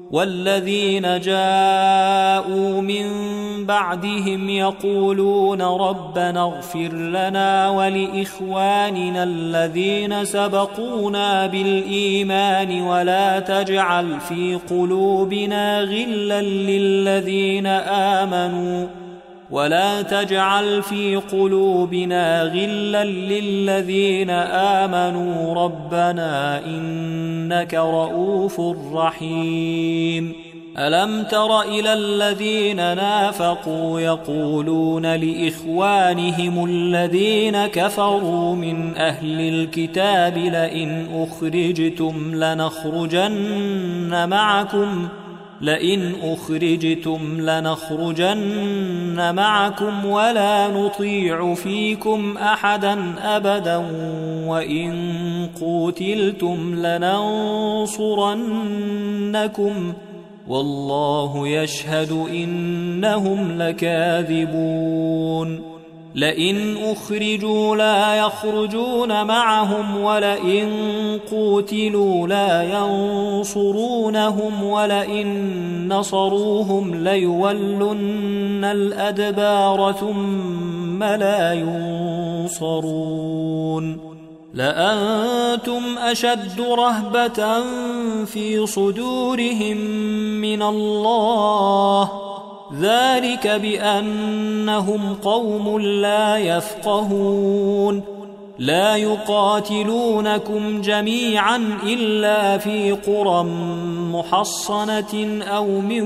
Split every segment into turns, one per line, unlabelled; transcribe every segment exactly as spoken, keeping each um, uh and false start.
والذين جاءوا من بعدهم يقولون ربنا اغفر لنا ولإخواننا الذين سبقونا بالإيمان ولا تجعل في قلوبنا غلا للذين آمنوا ولا تجعل في قلوبنا غلا للذين آمنوا ربنا إنك رؤوف رحيم. ألم تر إلى الذين نافقوا يقولون لإخوانهم الذين كفروا من أهل الكتاب لئن أخرجتم لنخرجن معكم لئن أخرجتم لنخرجن معكم ولا نطيع فيكم أحدا أبدا وإن قوتلتم لننصرنكم والله يشهد إنهم لكاذبون. لئن أخرجوا لا يخرجون معهم ولئن قوتلوا لا ينصرونهم ولئن نصروهم ليولن الأدبار ثم لا ينصرون. لأنتم أشد رهبة في صدورهم من الله ذلك بأنهم قوم لا يفقهون. لا يقاتلونكم جميعا إلا في قرى محصنة أو من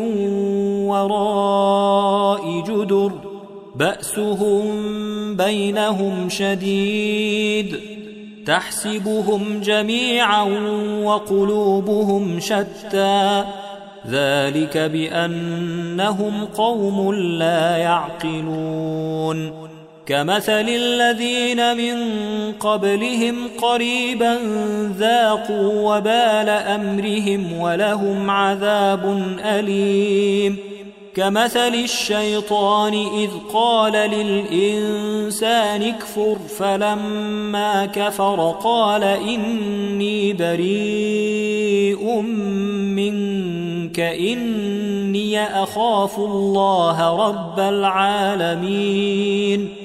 وراء جدر بأسهم بينهم شديد تحسبهم جميعا وقلوبهم شتى ذلك بأنهم قوم لا يعقلون. كمثل الذين من قبلهم قريبا ذاقوا وبال أمرهم ولهم عذاب أليم. كمثل الشيطان إذ قال للإنسان اكفر فلما كفر قال إني بريء منك إني أخاف الله رب العالمين.